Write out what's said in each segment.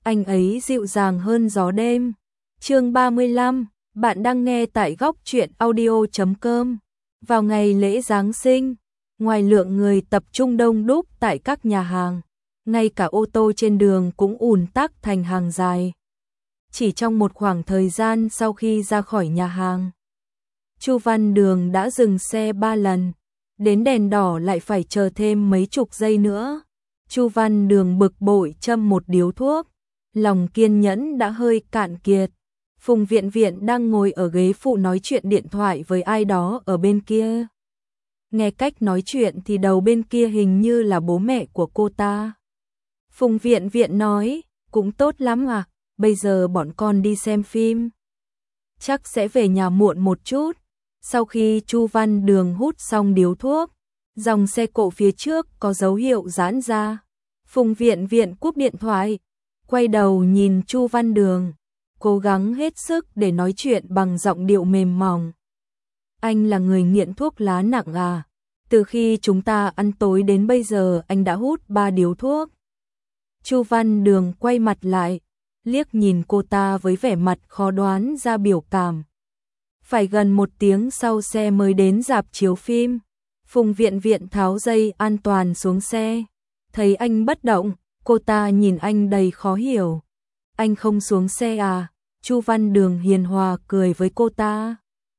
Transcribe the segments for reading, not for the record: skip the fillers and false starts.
anh ấy dịu dàng hơn gió đêm. Chương 35, bạn đang nghe tại góc truyện audio.com. Vào ngày lễ Giáng sinh, ngoài lượng người tập trung đông đúc tại các nhà hàng, ngay cả ô tô trên đường cũng ùn tắc thành hàng dài. Chỉ trong một khoảng thời gian sau khi ra khỏi nhà hàng, Chu Văn Đường đã dừng xe 3 lần, đến đèn đỏ lại phải chờ thêm mấy chục giây nữa. Chu Văn Đường bực bội châm một điếu thuốc, lòng kiên nhẫn đã hơi cạn kiệt. Phùng Viện Viện đang ngồi ở ghế phụ nói chuyện điện thoại với ai đó ở bên kia. Nghe cách nói chuyện thì đầu bên kia hình như là bố mẹ của cô ta. Phùng Viện Viện nói, cũng tốt lắm à, bây giờ bọn con đi xem phim. Chắc sẽ về nhà muộn một chút. Sau khi Chu Văn Đường hút xong điếu thuốc, dòng xe cộ phía trước có dấu hiệu giãn ra. Phùng Viện Viện cúp điện thoại, quay đầu nhìn Chu Văn Đường, cố gắng hết sức để nói chuyện bằng giọng điệu mềm mỏng. Anh là người nghiện thuốc lá nặng à? Từ khi chúng ta ăn tối đến bây giờ anh đã hút 3 điếu thuốc. Chu Văn Đường quay mặt lại, liếc nhìn cô ta với vẻ mặt khó đoán ra biểu cảm. Phải gần 1 tiếng sau xe mới đến rạp chiếu phim. Phùng Viện Viện tháo dây an toàn xuống xe. Thấy anh bất động, cô ta nhìn anh đầy khó hiểu. Anh không xuống xe à? Chu Văn Đường hiền hòa cười với cô ta.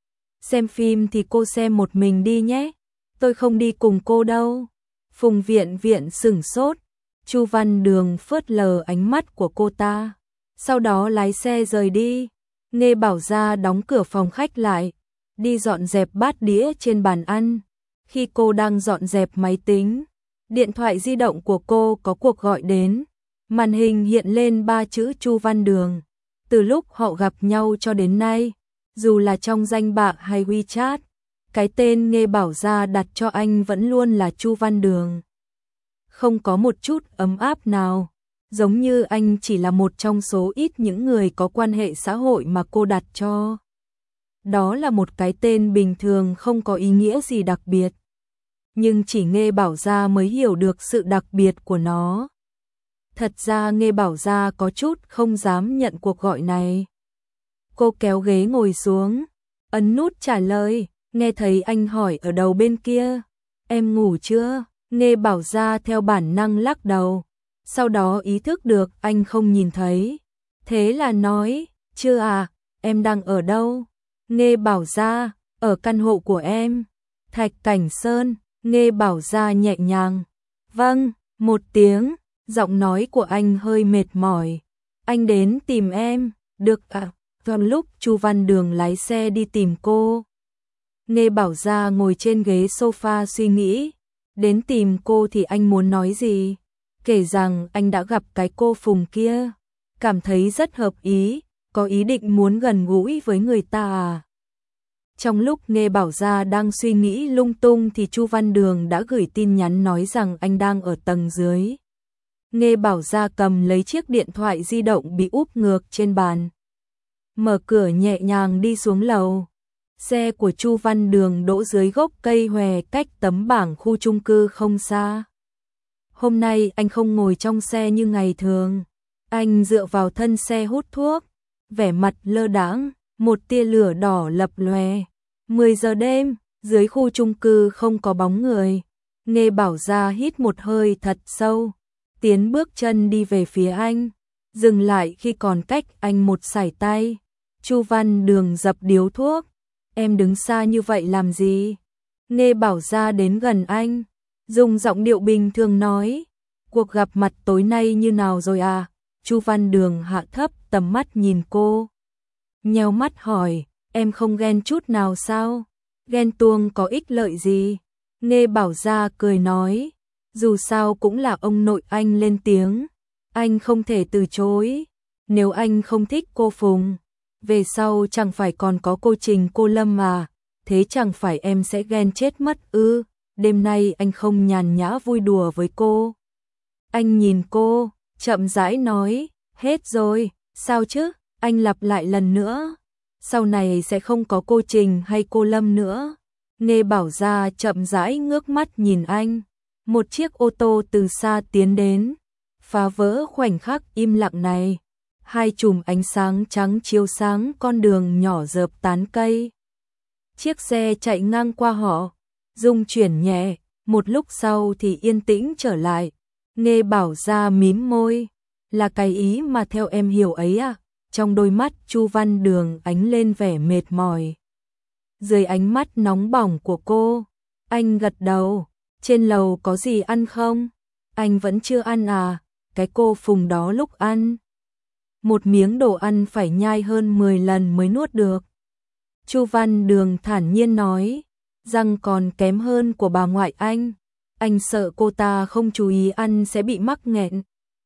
Xem phim thì cô xem một mình đi nhé. Tôi không đi cùng cô đâu. Phùng Viện Viện sửng sốt. Chu Văn Đường phớt lờ ánh mắt của cô ta, sau đó lái xe rời đi. Nghe Bảo Gia đóng cửa phòng khách lại, đi dọn dẹp bát đĩa trên bàn ăn. Khi cô đang dọn dẹp máy tính, điện thoại di động của cô có cuộc gọi đến. Màn hình hiện lên 3 chữ Chu Văn Đường. Từ lúc họ gặp nhau cho đến nay, dù là trong danh bạ hay WeChat, cái tên Nghe Bảo Gia đặt cho anh vẫn luôn là Chu Văn Đường. Không có một chút ấm áp nào, giống như anh chỉ là một trong số ít những người có quan hệ xã hội mà cô đặt cho. Đó là một cái tên bình thường không có ý nghĩa gì đặc biệt, nhưng chỉ Nghe Bảo Gia mới hiểu được sự đặc biệt của nó. Thật ra Nghe Bảo Gia có chút không dám nhận cuộc gọi này. Cô kéo ghế ngồi xuống, ấn nút trả lời, nghe thấy anh hỏi ở đầu bên kia, em ngủ chưa? Nghe Bảo Gia theo bản năng lắc đầu, sau đó ý thức được anh không nhìn thấy. Thế là nói, chưa à, em đang ở đâu? Nghe Bảo Gia, ở căn hộ của em. Thạch Cảnh Sơn. Nghe Bảo Gia nhẹ nhàng. Vâng, một tiếng, giọng nói của anh hơi mệt mỏi. Anh đến tìm em, được à? Vào lúc Chu Văn Đường lái xe đi tìm cô, Nghe Bảo Gia ngồi trên ghế sofa suy nghĩ. Đến tìm cô thì anh muốn nói gì? Kể rằng anh đã gặp cái cô Phùng kia, cảm thấy rất hợp ý, có ý định muốn gần gũi với người ta à? Trong lúc Nghe Bảo Gia đang suy nghĩ lung tung thì Chu Văn Đường đã gửi tin nhắn nói rằng anh đang ở tầng dưới. Nghe Bảo Gia cầm lấy chiếc điện thoại di động bị úp ngược trên bàn, mở cửa nhẹ nhàng đi xuống lầu. Xe của Chu Văn Đường đỗ dưới gốc cây hòe cách tấm bảng khu chung cư không xa. Hôm nay anh không ngồi trong xe như ngày thường. Anh dựa vào thân xe hút thuốc, vẻ mặt lơ đãng, một tia lửa đỏ lập lòe. 10 giờ đêm, dưới khu chung cư không có bóng người. Nghe Bảo Gia hít một hơi thật sâu, tiến bước chân đi về phía anh, dừng lại khi còn cách anh một sải tay. Chu Văn Đường dập điếu thuốc. Em đứng xa như vậy làm gì? Nghe Bảo Gia đến gần anh, dùng giọng điệu bình thường nói, cuộc gặp mặt tối nay như nào rồi à? Chu Văn Đường hạ thấp tầm mắt nhìn cô, nheo mắt hỏi, em không ghen chút nào sao? Ghen tuông có ích lợi gì? Nghe Bảo Gia cười nói, dù sao cũng là ông nội anh lên tiếng, anh không thể từ chối. Nếu anh không thích cô Phùng, về sau chẳng phải còn có cô Trình cô Lâm mà, thế chẳng phải em sẽ ghen chết mất ư? Đêm nay anh không nhàn nhã vui đùa với cô. Anh nhìn cô, chậm rãi nói, hết rồi, sao chứ? Anh lặp lại lần nữa, sau này sẽ không có cô Trình hay cô Lâm nữa. Nghe Bảo Gia chậm rãi ngước mắt nhìn anh. Một chiếc ô tô từ xa tiến đến, phá vỡ khoảnh khắc im lặng này. Hai chùm ánh sáng trắng chiếu sáng con đường nhỏ rợp tán cây. Chiếc xe chạy ngang qua họ, rung chuyển nhẹ, một lúc sau thì yên tĩnh trở lại. Nghe Bảo Gia mím môi, là cái ý mà theo em hiểu ấy à? Trong đôi mắt Chu Văn Đường ánh lên vẻ mệt mỏi. Dưới ánh mắt nóng bỏng của cô, anh gật đầu. Trên lầu có gì ăn không? Anh vẫn chưa ăn à? Cái cô Phùng đó lúc ăn, một miếng đồ ăn phải nhai hơn 10 lần mới nuốt được. Chu Văn Đường thản nhiên nói, răng còn kém hơn của bà ngoại anh sợ cô ta không chú ý ăn sẽ bị mắc nghẹn.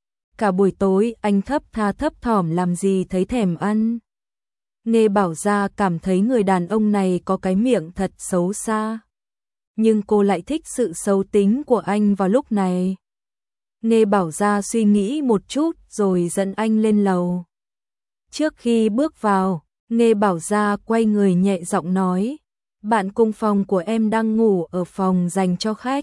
Cả buổi tối anh thấp tha thấp thỏm làm gì thấy thèm ăn. Nghe Bảo Gia cảm thấy người đàn ông này có cái miệng thật xấu xa. Nhưng cô lại thích sự xấu tính của anh vào lúc này. Nghe Bảo Gia suy nghĩ một chút rồi dẫn anh lên lầu. Trước khi bước vào, Nghe Bảo Gia quay người nhẹ giọng nói, bạn cùng phòng của em đang ngủ ở phòng dành cho khách.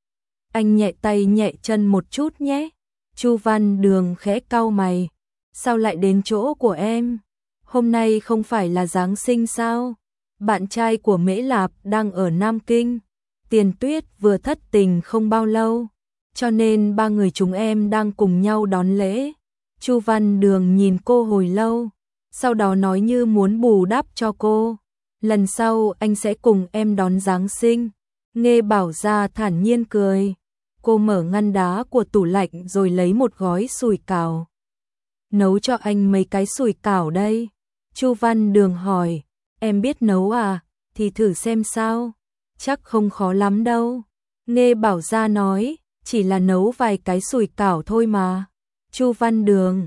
Anh nhẹ tay nhẹ chân một chút nhé. Chu Văn Đường khẽ cau mày, sao lại đến chỗ của em? Hôm nay không phải là Giáng sinh sao? Bạn trai của Mễ Lạp đang ở Nam Kinh. Tiền Tuyết vừa thất tình không bao lâu, cho nên ba người chúng em đang cùng nhau đón lễ. Chu Văn Đường nhìn cô hồi lâu, sau đó nói như muốn bù đắp cho cô. Lần sau anh sẽ cùng em đón Giáng sinh. Nghe Bảo Gia thản nhiên cười. Cô mở ngăn đá của tủ lạnh rồi lấy một gói sủi cảo. Nấu cho anh mấy cái sủi cảo đây. Chu Văn Đường hỏi, em biết nấu à? Thì thử xem sao. Chắc không khó lắm đâu. Nghe Bảo Gia nói, chỉ là nấu vài cái sủi cảo thôi mà. Chu Văn Đường,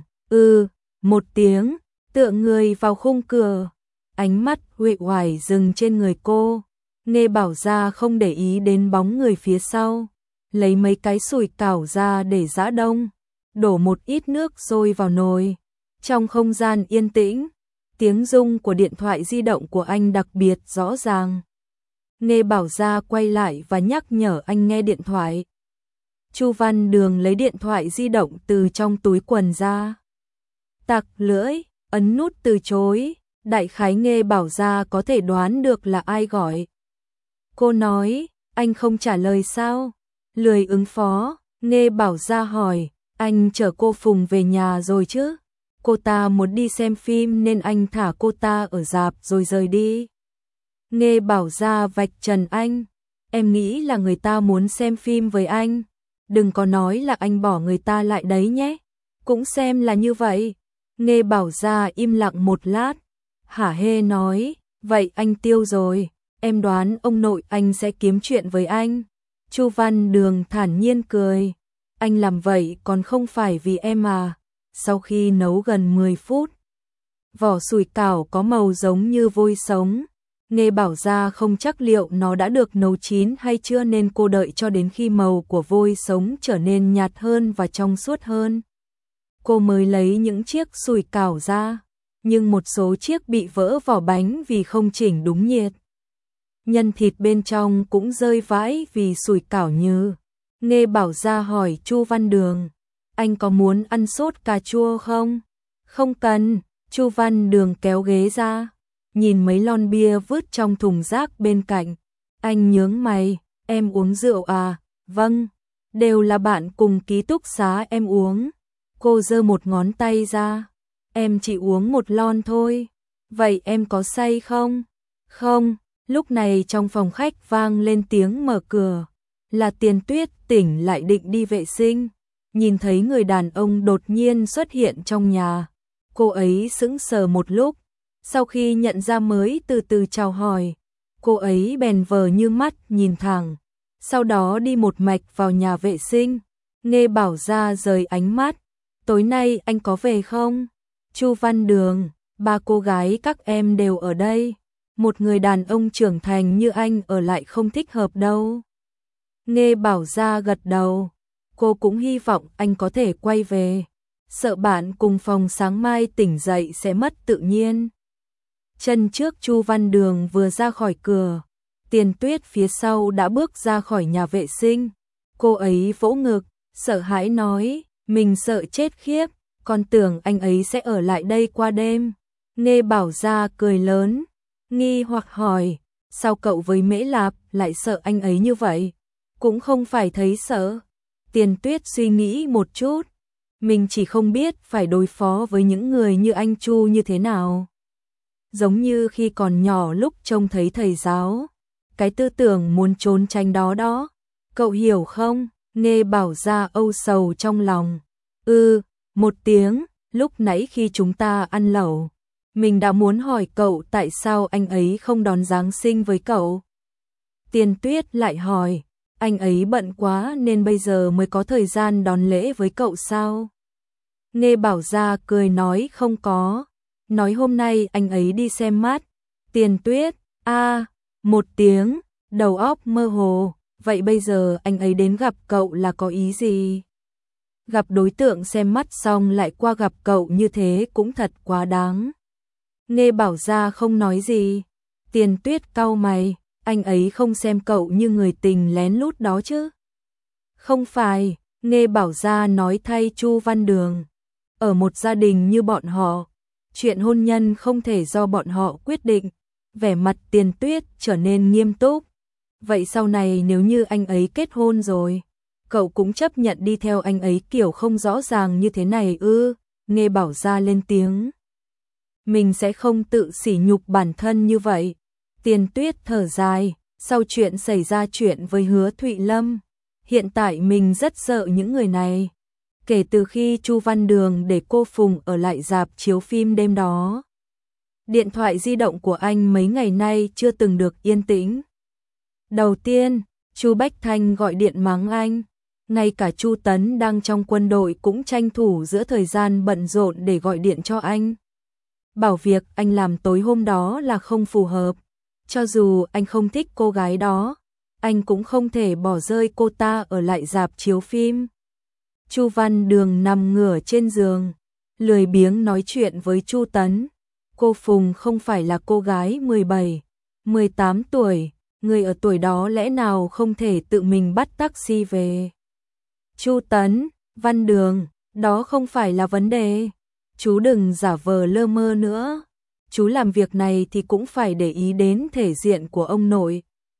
một tiếng, tựa người vào khung cửa. Ánh mắt uể oải dừng trên người cô. Nghe Bảo Gia không để ý đến bóng người phía sau. Lấy mấy cái sủi cảo ra để giã đông. Đổ một ít nước sôi vào nồi. Trong không gian yên tĩnh, tiếng rung của điện thoại di động của anh đặc biệt rõ ràng. Nghe Bảo Gia quay lại và nhắc nhở anh nghe điện thoại. Chu Văn Đường lấy điện thoại di động từ trong túi quần ra. Tặc lưỡi, ấn nút từ chối. Đại khái Nghe Bảo Gia có thể đoán được là ai gọi. Cô nói, anh không trả lời sao? Lười ứng phó. Nghe Bảo Gia hỏi, anh chở cô Phùng về nhà rồi chứ? Cô ta muốn đi xem phim nên anh thả cô ta ở rạp rồi rời đi. Nghe Bảo Gia vạch trần anh, em nghĩ là người ta muốn xem phim với anh. Đừng có nói là anh bỏ người ta lại đấy nhé. Cũng xem là như vậy. Nghe Bảo Gia im lặng một lát. Hả hê nói, vậy anh tiêu rồi. Em đoán ông nội anh sẽ kiếm chuyện với anh. Chu Văn Đường thản nhiên cười. Anh làm vậy còn không phải vì em à. Sau khi nấu gần 10 phút, vỏ sủi cảo có màu giống như vôi sống. Nghe Bảo Gia không chắc liệu nó đã được nấu chín hay chưa nên cô đợi cho đến khi màu của vôi sống trở nên nhạt hơn và trong suốt hơn. Cô mới lấy những chiếc sủi cảo ra, nhưng một số chiếc bị vỡ vỏ bánh vì không chỉnh đúng nhiệt. Nhân thịt bên trong cũng rơi vãi vì sủi cảo nhừ. Nghe Bảo Gia hỏi Chu Văn Đường, anh có muốn ăn sốt cà chua không? Không cần. Chu Văn Đường kéo ghế ra, nhìn mấy lon bia vứt trong thùng rác bên cạnh. Anh nhướng mày, em uống rượu à? Vâng, đều là bạn cùng ký túc xá em uống. Cô giơ một ngón tay ra, em chỉ uống một lon thôi. Vậy em có say không? Không. Lúc này trong phòng khách vang lên tiếng mở cửa. Là Tiền Tuyết tỉnh lại định đi vệ sinh. Nhìn thấy người đàn ông đột nhiên xuất hiện trong nhà. Cô ấy sững sờ một lúc. Sau khi nhận ra mới từ từ chào hỏi. Cô ấy bèn vờ như mắt nhìn thẳng. Sau đó đi một mạch vào nhà vệ sinh. Nghe Bảo Gia rời ánh mắt. Tối nay anh có về không? Chu Văn Đường, ba cô gái các em đều ở đây. Một người đàn ông trưởng thành như anh ở lại không thích hợp đâu. Nghe Bảo Gia gật đầu. Cô cũng hy vọng anh có thể quay về. Sợ bạn cùng phòng sáng mai tỉnh dậy sẽ mất tự nhiên. Chân trước Chu Văn Đường vừa ra khỏi cửa. Tiền Tuyết phía sau đã bước ra khỏi nhà vệ sinh. Cô ấy vỗ ngực, sợ hãi nói, Mình sợ chết khiếp, còn tưởng anh ấy sẽ ở lại đây qua đêm. Nghe Bảo Gia cười lớn, nghi hoặc hỏi, sao cậu với Mễ Lạp lại sợ anh ấy như vậy? Cũng không phải thấy sợ. Tiền Tuyết suy nghĩ một chút, mình chỉ không biết phải đối phó với những người như anh Chu như thế nào. Giống như khi còn nhỏ lúc trông thấy thầy giáo, cái tư tưởng muốn trốn tránh đó đó. Cậu hiểu không? Nghe Bảo Gia âu sầu trong lòng. Một tiếng, lúc nãy khi chúng ta ăn lẩu, mình đã muốn hỏi cậu tại sao anh ấy không đón Giáng sinh với cậu. Tiền Tuyết lại hỏi, anh ấy bận quá nên bây giờ mới có thời gian đón lễ với cậu sao? Nghe Bảo Gia cười nói không có, nói hôm nay anh ấy đi xem mắt. Tiền Tuyết, một tiếng, đầu óc mơ hồ, vậy bây giờ anh ấy đến gặp cậu là có ý gì? Gặp đối tượng xem mắt xong lại qua gặp cậu như thế cũng thật quá đáng. Nghe Bảo Gia không nói gì. Tiền Tuyết cau mày, anh ấy không xem cậu như người tình lén lút đó chứ? Không phải, Nghe Bảo Gia nói thay Chu Văn Đường. Ở một gia đình như bọn họ, chuyện hôn nhân không thể do bọn họ quyết định. Vẻ mặt Tiền Tuyết trở nên nghiêm túc. Vậy sau này nếu như anh ấy kết hôn rồi, cậu cũng chấp nhận đi theo anh ấy kiểu không rõ ràng như thế này ư? Nghe Bảo Gia lên tiếng. Mình sẽ không tự sỉ nhục bản thân như vậy. Tiền Tuyết thở dài, sau chuyện xảy ra chuyện với Hứa Thụy Lâm, hiện tại mình rất sợ những người này. Kể từ khi Chu Văn Đường để cô Phùng ở lại rạp chiếu phim đêm đó, điện thoại di động của anh mấy ngày nay chưa từng được yên tĩnh. Đầu tiên, Chu Bách Thanh gọi điện mắng anh, ngay cả Chu Tấn đang trong quân đội cũng tranh thủ giữa thời gian bận rộn để gọi điện cho anh. Bảo việc anh làm tối hôm đó là không phù hợp, cho dù anh không thích cô gái đó, anh cũng không thể bỏ rơi cô ta ở lại rạp chiếu phim. Chu Văn Đường nằm ngửa trên giường, lười biếng nói chuyện với Chu Tấn. Cô Phùng không phải là cô gái 17, 18 tuổi, người ở tuổi đó lẽ nào không thể tự mình bắt taxi về. Chu Tấn, Văn Đường, đó không phải là vấn đề. Chú đừng giả vờ lơ mơ nữa. Chú làm việc này thì cũng phải để ý đến thể diện của ông nội.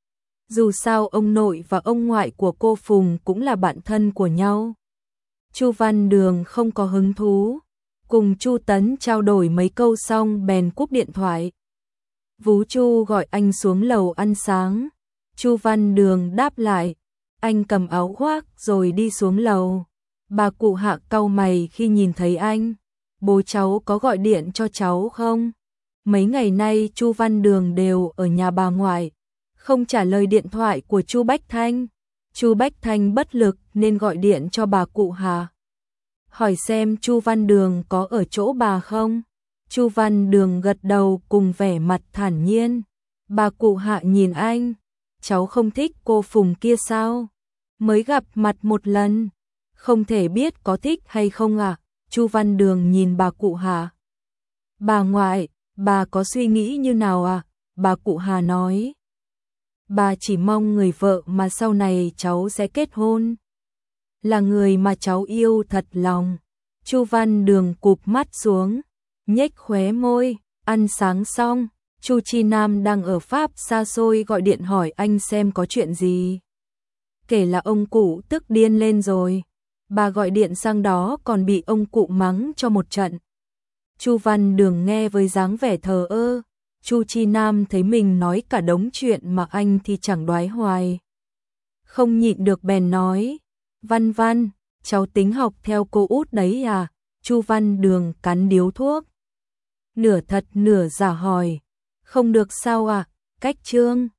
Dù sao ông nội và ông ngoại của cô Phùng cũng là bạn thân của nhau. Chu Văn Đường không có hứng thú, cùng Chu Tấn trao đổi mấy câu xong bèn cúp điện thoại. Vú Chu gọi anh xuống lầu ăn sáng. Chu Văn Đường đáp lại, anh cầm áo khoác rồi đi xuống lầu. Bà cụ Hạ cau mày khi nhìn thấy anh. Bố cháu có gọi điện cho cháu không? Mấy ngày nay Chu Văn Đường đều ở nhà bà ngoại, không trả lời điện thoại của Chu Bách Thanh. Chu Bách Thanh bất lực nên gọi điện cho bà cụ Hà, hỏi xem Chu Văn Đường có ở chỗ bà không. Chu Văn Đường gật đầu cùng vẻ mặt thản nhiên. Bà cụ Hạ nhìn anh, cháu không thích cô Phùng kia sao? Mới gặp mặt một lần, không thể biết có thích hay không à? Chu Văn Đường nhìn bà cụ Hà. Bà ngoại, bà có suy nghĩ như nào à? Bà cụ Hà nói. Bà chỉ mong người vợ mà sau này cháu sẽ kết hôn là người mà cháu yêu thật lòng. Chu Văn Đường cụp mắt xuống, nhếch khóe môi. Ăn sáng xong, Chu Chi Nam đang ở Pháp xa xôi gọi điện hỏi anh xem có chuyện gì. Kể là ông cụ tức điên lên rồi. Bà gọi điện sang đó còn bị ông cụ mắng cho một trận. Chu Văn Đường nghe với dáng vẻ thờ ơ. Chu Chi Nam thấy mình nói cả đống chuyện mà anh thì chẳng đoái hoài. Không nhịn được bèn nói, Văn Văn, cháu tính học theo cô út đấy à? Chu Văn Đường cắn điếu thuốc, nửa thật nửa giả hỏi, không được sao à? Cách chương